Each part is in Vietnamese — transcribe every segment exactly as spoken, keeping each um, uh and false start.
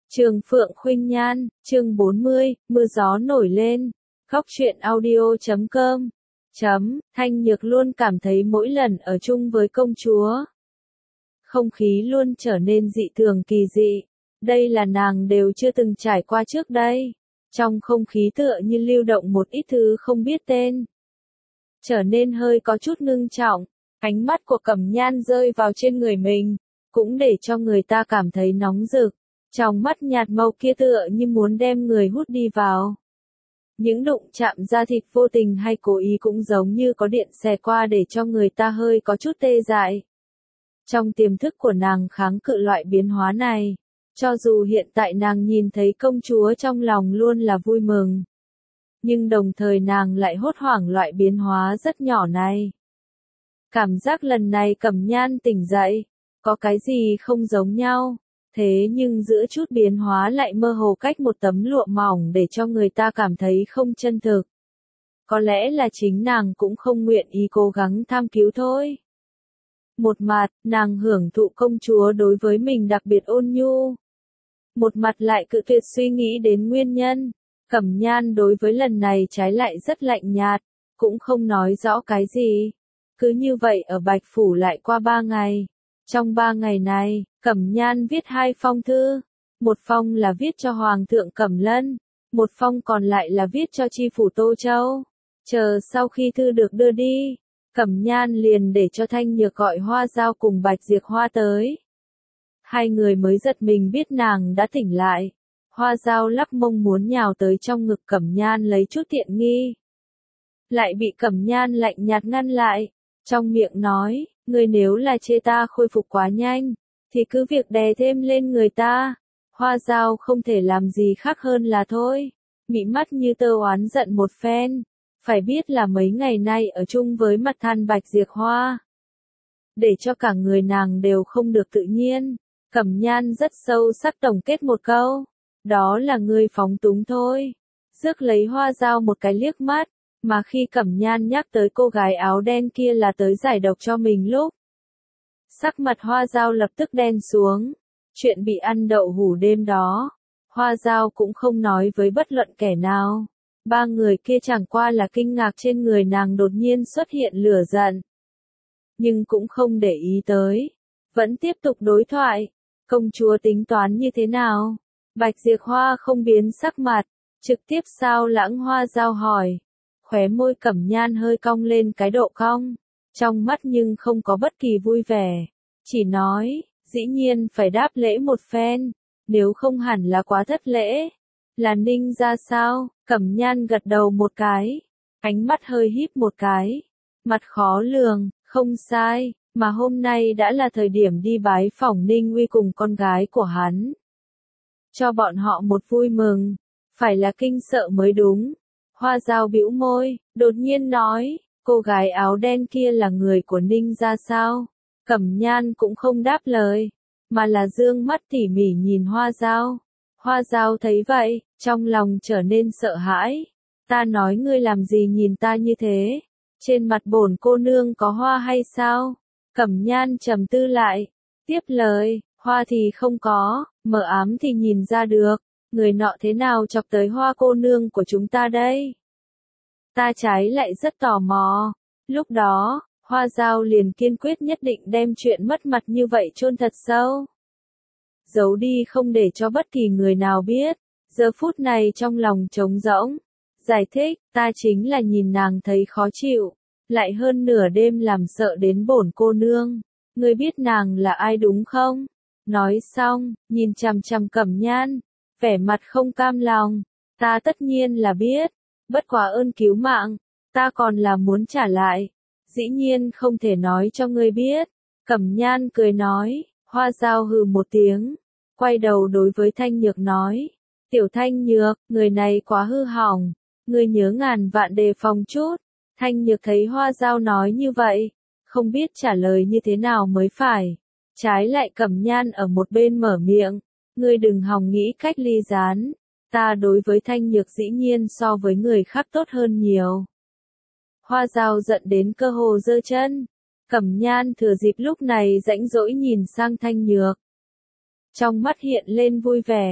Trường Phượng Khuynh Nhan, chương bốn mươi, mưa gió nổi lên. Góc truyện audio chấm com. Chấm, Thanh Nhược luôn cảm thấy mỗi lần ở chung với công chúa, không khí luôn trở nên dị thường kỳ dị. Đây là nàng đều chưa từng trải qua trước đây. Trong không khí tựa như lưu động một ít thứ không biết tên. Trở nên hơi có chút ngưng trọng, ánh mắt của Cẩm Nhan rơi vào trên người mình, cũng để cho người ta cảm thấy nóng rực. Trong mắt nhạt màu kia tựa như muốn đem người hút đi vào. Những đụng chạm da thịt vô tình hay cố ý cũng giống như có điện xẹt qua để cho người ta hơi có chút tê dại. Trong tiềm thức của nàng kháng cự loại biến hóa này, cho dù hiện tại nàng nhìn thấy công chúa trong lòng luôn là vui mừng. Nhưng đồng thời nàng lại hốt hoảng loại biến hóa rất nhỏ này. Cảm giác lần này Cẩm Nhan tỉnh dậy, có cái gì không giống nhau. Thế nhưng giữa chút biến hóa lại mơ hồ cách một tấm lụa mỏng để cho người ta cảm thấy không chân thực. Có lẽ là chính nàng cũng không nguyện ý cố gắng tham cứu thôi. Một mặt, nàng hưởng thụ công chúa đối với mình đặc biệt ôn nhu. Một mặt lại cự tuyệt suy nghĩ đến nguyên nhân. Cẩm Nhan đối với lần này trái lại rất lạnh nhạt, cũng không nói rõ cái gì. Cứ như vậy ở Bạch Phủ lại qua ba ngày. Trong ba ngày này, Cẩm Nhan viết hai phong thư. Một phong là viết cho Hoàng thượng Cẩm Lân, một phong còn lại là viết cho Chi phủ Tô Châu. Chờ sau khi thư được đưa đi, Cẩm Nhan liền để cho Thanh Nhược gọi Hoa Dao cùng Bạch Diệp Hoa tới. Hai người mới giật mình biết nàng đã tỉnh lại. Hoa Dao lắc mông muốn nhào tới trong ngực Cẩm Nhan lấy chút tiện nghi. Lại bị Cẩm Nhan lạnh nhạt ngăn lại, trong miệng nói, người nếu là chê ta khôi phục quá nhanh, thì cứ việc đè thêm lên người ta. Hoa Dao không thể làm gì khác hơn là thôi. Mị mắt như tơ oán giận một phen. Phải biết là mấy ngày nay ở chung với mặt than Bạch Diệp Hoa, để cho cả người nàng đều không được tự nhiên. Cẩm Nhan rất sâu sắc tổng kết một câu. Đó là ngươi phóng túng thôi. Rước lấy Hoa Dao một cái liếc mắt. Mà khi Cẩm Nhan nhắc tới cô gái áo đen kia là tới giải độc cho mình lúc, sắc mặt Hoa Dao lập tức đen xuống. Chuyện bị ăn đậu hủ đêm đó, Hoa Dao cũng không nói với bất luận kẻ nào. Ba người kia chẳng qua là kinh ngạc trên người nàng đột nhiên xuất hiện lửa giận. Nhưng cũng không để ý tới. Vẫn tiếp tục đối thoại. Công chúa tính toán như thế nào? Bạch Diệp Hoa không biến sắc mặt. Trực tiếp sao lãng Hoa Dao hỏi. Khóe môi Cẩm Nhan hơi cong lên cái độ cong. Trong mắt nhưng không có bất kỳ vui vẻ. Chỉ nói, dĩ nhiên phải đáp lễ một phen. Nếu không hẳn là quá thất lễ. Là Ninh ra sao? Cẩm Nhan gật đầu một cái. Ánh mắt hơi híp một cái. Mặt khó lường, không sai. Mà hôm nay đã là thời điểm đi bái phỏng Ninh Uy cùng con gái của hắn. Cho bọn họ một vui mừng. Phải là kinh sợ mới đúng. Hoa Dao bĩu môi, đột nhiên nói, cô gái áo đen kia là người của Ninh ra sao? Cẩm Nhan cũng không đáp lời, mà là dương mắt tỉ mỉ nhìn Hoa Dao. Hoa Dao thấy vậy, trong lòng trở nên sợ hãi. Ta nói ngươi làm gì nhìn ta như thế? Trên mặt bổn cô nương có hoa hay sao? Cẩm Nhan trầm tư lại, tiếp lời, hoa thì không có, mờ ám thì nhìn ra được. Người nọ thế nào chọc tới Hoa cô nương của chúng ta đây? Ta trái lại rất tò mò. Lúc đó, Hoa Dao liền kiên quyết nhất định đem chuyện mất mặt như vậy chôn thật sâu. Giấu đi không để cho bất kỳ người nào biết. Giờ phút này trong lòng trống rỗng. Giải thích, ta chính là nhìn nàng thấy khó chịu. Lại hơn nửa đêm làm sợ đến bổn cô nương. Ngươi biết nàng là ai đúng không? Nói xong, nhìn chằm chằm Cẩm Nhan. Vẻ mặt không cam lòng, ta tất nhiên là biết, bất quá ơn cứu mạng, ta còn là muốn trả lại, dĩ nhiên không thể nói cho ngươi biết. Cẩm Nhan cười nói, Hoa Dao hừ một tiếng, quay đầu đối với Thanh Nhược nói, tiểu Thanh Nhược, người này quá hư hỏng, ngươi nhớ ngàn vạn đề phòng chút. Thanh Nhược thấy Hoa Dao nói như vậy, không biết trả lời như thế nào mới phải, trái lại Cẩm Nhan ở một bên mở miệng. Ngươi đừng hòng nghĩ cách ly gián, ta đối với Thanh Nhược dĩ nhiên so với người khác tốt hơn nhiều. Hoa Dao giận đến cơ hồ giơ chân. Cẩm Nhan thừa dịp lúc này rãnh rỗi nhìn sang Thanh Nhược. Trong mắt hiện lên vui vẻ,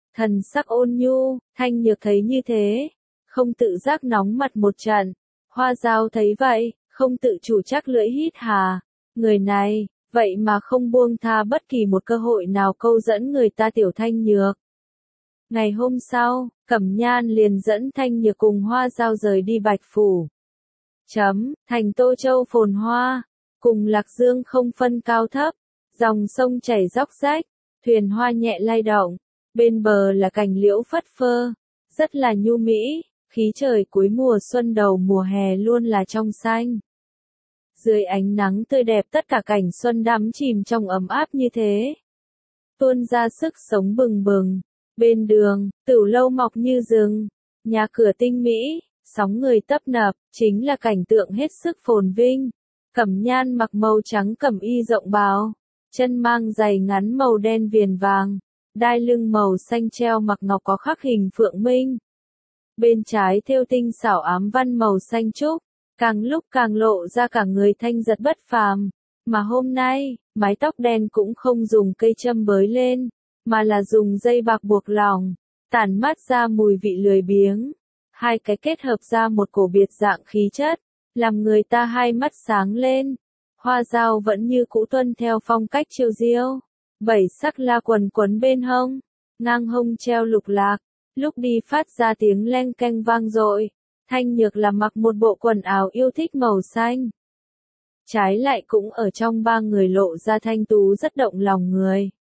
thần sắc ôn nhu. Thanh Nhược thấy như thế, không tự giác nóng mặt một trận. Hoa Dao thấy vậy, không tự chủ chắc lưỡi hít hà. Người này, vậy mà không buông tha bất kỳ một cơ hội nào câu dẫn người ta tiểu Thanh Nhược. Ngày hôm sau, Cẩm Nhan liền dẫn Thanh Nhược cùng Hoa Dao rời đi Bạch Phủ. Chấm, thành Tô Châu phồn hoa, cùng Lạc Dương không phân cao thấp, dòng sông chảy róc rách, thuyền hoa nhẹ lay động, bên bờ là cành liễu phất phơ, rất là nhu mỹ, khí trời cuối mùa xuân đầu mùa hè luôn là trong xanh. Dưới ánh nắng tươi đẹp tất cả cảnh xuân đắm chìm trong ấm áp như thế, tuôn ra sức sống bừng bừng. Bên đường, tửu lâu mọc như rừng, nhà cửa tinh mỹ, sóng người tấp nập, chính là cảnh tượng hết sức phồn vinh. Cẩm Nhan mặc màu trắng cẩm y rộng bào, chân mang giày ngắn màu đen viền vàng, đai lưng màu xanh treo mặc ngọc có khắc hình phượng minh. Bên trái thêu tinh xảo ám văn màu xanh trúc, càng lúc càng lộ ra cả người thanh giật bất phàm. Mà hôm nay, mái tóc đen cũng không dùng cây châm bới lên, mà là dùng dây bạc buộc lòng, tản mát ra mùi vị lười biếng. Hai cái kết hợp ra một cổ biệt dạng khí chất, làm người ta hai mắt sáng lên. Hoa Dao vẫn như cũ tuân theo phong cách chiêu diêu, bảy sắc la quần quấn bên hông, ngang hông treo lục lạc, lúc đi phát ra tiếng leng keng vang dội. Thanh Nhược là mặc một bộ quần áo yêu thích màu xanh. Trái lại cũng ở trong ba người lộ ra thanh tú rất động lòng người.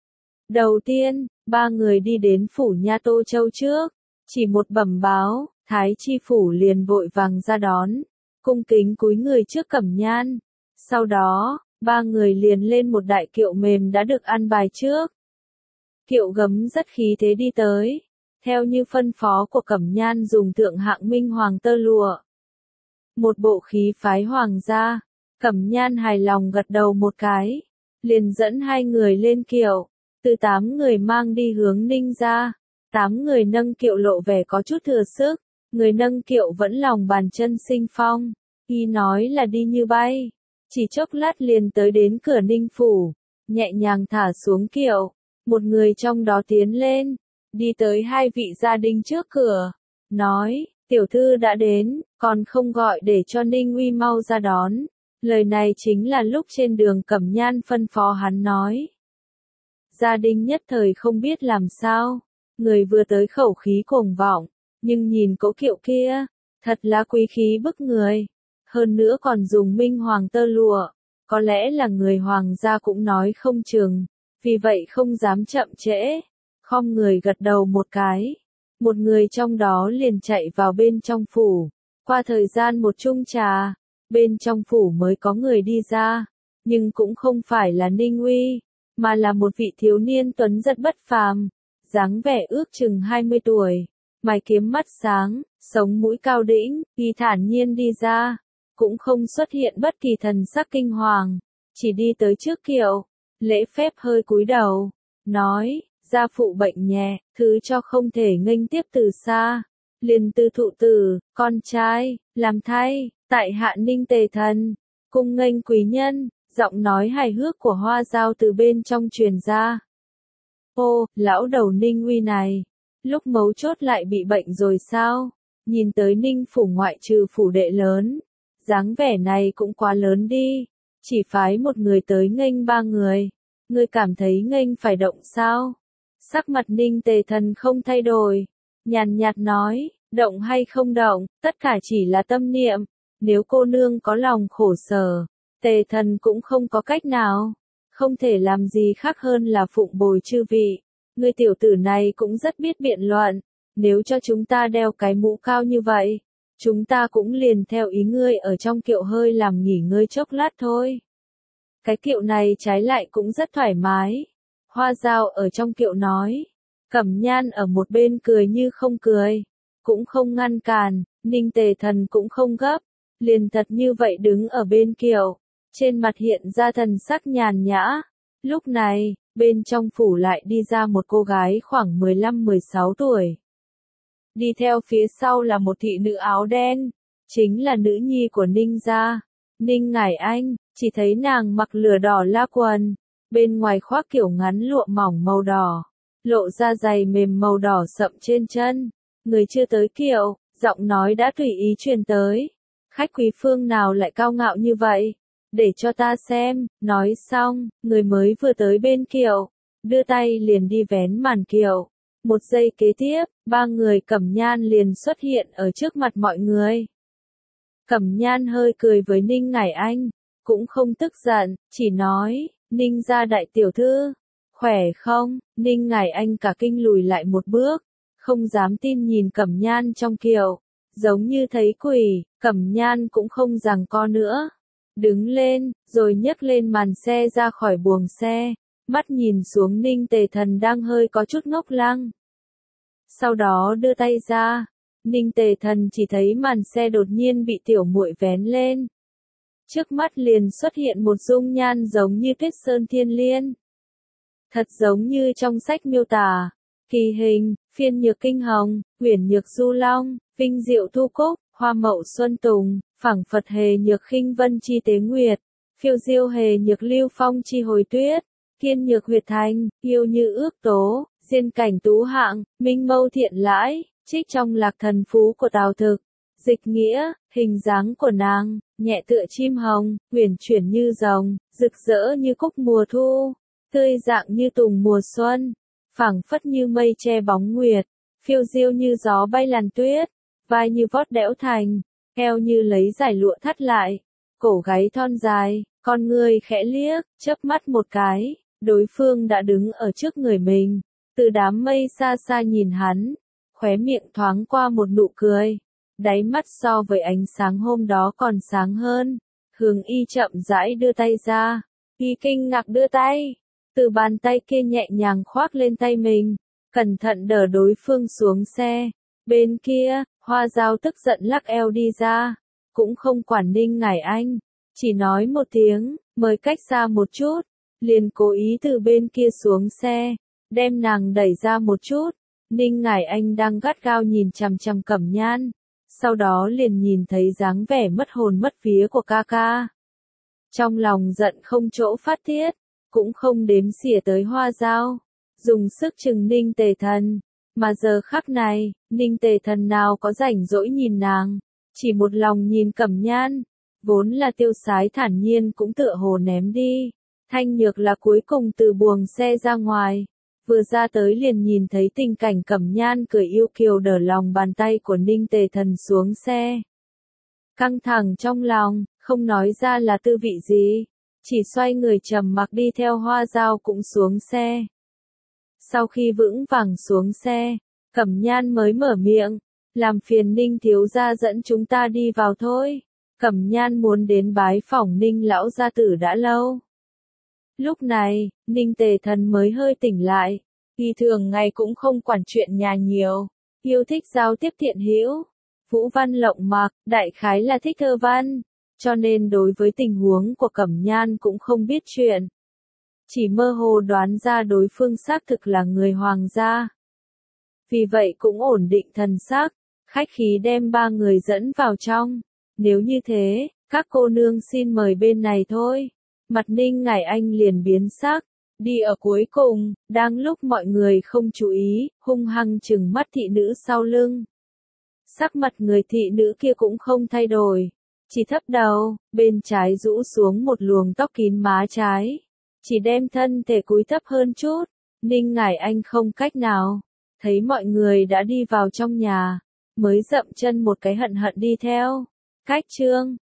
Đầu tiên, ba người đi đến phủ nha Tô Châu trước, chỉ một bẩm báo, Thái Chi phủ liền vội vàng ra đón, cung kính cúi người trước Cẩm Nhan. Sau đó, ba người liền lên một đại kiệu mềm đã được an bài trước. Kiệu gấm rất khí thế đi tới, theo như phân phó của Cẩm Nhan dùng thượng hạng minh hoàng tơ lụa. Một bộ khí phái hoàng gia, Cẩm Nhan hài lòng gật đầu một cái, liền dẫn hai người lên kiệu. Từ tám người mang đi hướng Ninh gia, tám người nâng kiệu lộ vẻ có chút thừa sức, người nâng kiệu vẫn lòng bàn chân sinh phong, y nói là đi như bay, chỉ chốc lát liền tới đến cửa Ninh phủ, nhẹ nhàng thả xuống kiệu, một người trong đó tiến lên, đi tới hai vị gia đình trước cửa, nói, tiểu thư đã đến, còn không gọi để cho Ninh Uy mau ra đón. Lời này chính là lúc trên đường Cẩm Nhan phân phó hắn nói. Gia đình nhất thời không biết làm sao, người vừa tới khẩu khí cuồng vọng, nhưng nhìn cỗ kiệu kia, thật là quý khí bức người, hơn nữa còn dùng minh hoàng tơ lụa, có lẽ là người hoàng gia cũng nói không chừng, vì vậy không dám chậm trễ, khom người gật đầu một cái, một người trong đó liền chạy vào bên trong phủ, qua thời gian một chung trà, bên trong phủ mới có người đi ra, nhưng cũng không phải là Ninh Uy, mà là một vị thiếu niên tuấn giật bất phàm, dáng vẻ ước chừng hai mươi tuổi, mày kiếm mắt sáng, sống mũi cao đĩnh, y thản nhiên đi ra, cũng không xuất hiện bất kỳ thần sắc kinh hoàng, chỉ đi tới trước kiệu, lễ phép hơi cúi đầu, nói, gia phụ bệnh nhẹ, thứ cho không thể nghênh tiếp từ xa, liền từ thụ tử, con trai, làm thay, tại hạ Ninh Tề Thần, cung nghênh quý nhân. Giọng nói hài hước của Hoa Dao từ bên trong truyền ra. Ô, lão đầu Ninh Uy này, lúc mấu chốt lại bị bệnh rồi sao? Nhìn tới Ninh phủ ngoại trừ phủ đệ lớn, dáng vẻ này cũng quá lớn đi, chỉ phái một người tới nghênh ba người, ngươi cảm thấy nghênh phải động sao? Sắc mặt Ninh Tề Thần không thay đổi, nhàn nhạt nói, động hay không động, tất cả chỉ là tâm niệm, nếu cô nương có lòng khổ sở. Tề Thần cũng không có cách nào, không thể làm gì khác hơn là phụng bồi chư vị. Ngươi tiểu tử này cũng rất biết biện luận, nếu cho chúng ta đeo cái mũ cao như vậy, chúng ta cũng liền theo ý ngươi ở trong kiệu hơi làm nghỉ ngơi chốc lát thôi. Cái kiệu này trái lại cũng rất thoải mái. Hoa Dao ở trong kiệu nói, Cẩm Nhan ở một bên cười như không cười, cũng không ngăn cản, Ninh Tề Thần cũng không gấp, liền thật như vậy đứng ở bên kiệu. Trên mặt hiện ra thần sắc nhàn nhã. Lúc này, bên trong phủ lại đi ra một cô gái khoảng mười lăm mười sáu tuổi. Đi theo phía sau là một thị nữ áo đen, chính là nữ nhi của Ninh gia, Ninh Ngải Anh, chỉ thấy nàng mặc lửa đỏ la quần, bên ngoài khoác kiểu ngắn lụa mỏng màu đỏ, lộ ra giày mềm màu đỏ sậm trên chân. Người chưa tới kiệu, giọng nói đã tùy ý truyền tới. Khách quý phương nào lại cao ngạo như vậy? Để cho ta xem, nói xong, người mới vừa tới bên kiệu, đưa tay liền đi vén màn kiệu. Một giây kế tiếp, ba người Cẩm Nhan liền xuất hiện ở trước mặt mọi người. Cẩm Nhan hơi cười với Ninh Ngải Anh, cũng không tức giận, chỉ nói, Ninh gia đại tiểu thư, khỏe không? Ninh Ngải Anh cả kinh lùi lại một bước, không dám tin nhìn Cẩm Nhan trong kiệu, giống như thấy quỷ. Cẩm Nhan cũng không giằng co nữa, đứng lên, rồi nhấc lên màn xe ra khỏi buồng xe, mắt nhìn xuống Ninh Tề Thần đang hơi có chút ngốc lăng. Sau đó đưa tay ra, Ninh Tề Thần chỉ thấy màn xe đột nhiên bị tiểu muội vén lên. Trước mắt liền xuất hiện một dung nhan giống như tuyết sơn thiên liên. Thật giống như trong sách miêu tả, kỳ hình, phiên nhược kinh hồng, uyển nhược du long, vinh diệu thu cúc, hoa mậu xuân tùng, phảng phật hề nhược khinh vân chi tế nguyệt, phiêu diêu hề nhược lưu phong chi hồi tuyết, kiên nhược huyệt thành, yêu như ước tố, diên cảnh tú hạng, minh mâu thiện lãi, trích trong lạc thần phú của Tào Thực. Dịch nghĩa, hình dáng của nàng, nhẹ tựa chim hồng, uyển chuyển như rồng, rực rỡ như cúc mùa thu, tươi dạng như tùng mùa xuân, phảng phất như mây che bóng nguyệt, phiêu diêu như gió bay làn tuyết, vai như vót đẽo thành, eo như lấy giải lụa thắt lại, cổ gáy thon dài, con ngươi khẽ liếc, chớp mắt một cái, đối phương đã đứng ở trước người mình, từ đám mây xa xa nhìn hắn, khóe miệng thoáng qua một nụ cười, đáy mắt so với ánh sáng hôm đó còn sáng hơn. Hướng Y chậm rãi đưa tay ra, Y kinh ngạc đưa tay, từ bàn tay kia nhẹ nhàng khoác lên tay mình, cẩn thận đỡ đối phương xuống xe. Bên kia, Hoa Dao tức giận lắc eo đi ra, cũng không quản Ninh Ngải Anh, chỉ nói một tiếng, mời cách xa một chút, liền cố ý từ bên kia xuống xe, đem nàng đẩy ra một chút. Ninh Ngải Anh đang gắt gao nhìn chằm chằm Cẩm Nhan, sau đó liền nhìn thấy dáng vẻ mất hồn mất vía của ca ca. Trong lòng giận không chỗ phát tiết, cũng không đếm xỉa tới Hoa Dao, dùng sức chừng Ninh Tề Thần. Mà giờ khắc này, Ninh Tề Thần nào có rảnh rỗi nhìn nàng, chỉ một lòng nhìn Cẩm Nhan, vốn là tiêu sái thản nhiên cũng tựa hồ ném đi. Thanh Nhược là cuối cùng từ buồng xe ra ngoài, vừa ra tới liền nhìn thấy tình cảnh Cẩm Nhan cười yêu kiều đỡ lòng bàn tay của Ninh Tề Thần xuống xe. Căng thẳng trong lòng, không nói ra là tư vị gì, chỉ xoay người trầm mặc đi theo Hoa Dao cũng xuống xe. Sau khi vững vàng xuống xe, Cẩm Nhan mới mở miệng, làm phiền Ninh thiếu gia dẫn chúng ta đi vào thôi. Cẩm Nhan muốn đến bái phỏng Ninh lão gia tử đã lâu. Lúc này, Ninh Tề Thần mới hơi tỉnh lại, y thường ngày cũng không quản chuyện nhà nhiều, yêu thích giao tiếp thiện hữu, vũ văn lộng mặc, đại khái là thích thơ văn, cho nên đối với tình huống của Cẩm Nhan cũng không biết chuyện. Chỉ mơ hồ đoán ra đối phương xác thực là người hoàng gia. Vì vậy cũng ổn định thần sắc, khách khí đem ba người dẫn vào trong. Nếu như thế, các cô nương xin mời bên này thôi. Mặt Ninh Ngải Anh liền biến sắc, đi ở cuối cùng, đang lúc mọi người không chú ý, hung hăng trừng mắt thị nữ sau lưng. Sắc mặt người thị nữ kia cũng không thay đổi, chỉ thấp đầu, bên trái rũ xuống một luồng tóc kín má trái, chỉ đem thân thể cúi thấp hơn chút. Ninh Ngải Anh không cách nào, thấy mọi người đã đi vào trong nhà, mới dậm chân một cái hận hận đi theo. Cách chương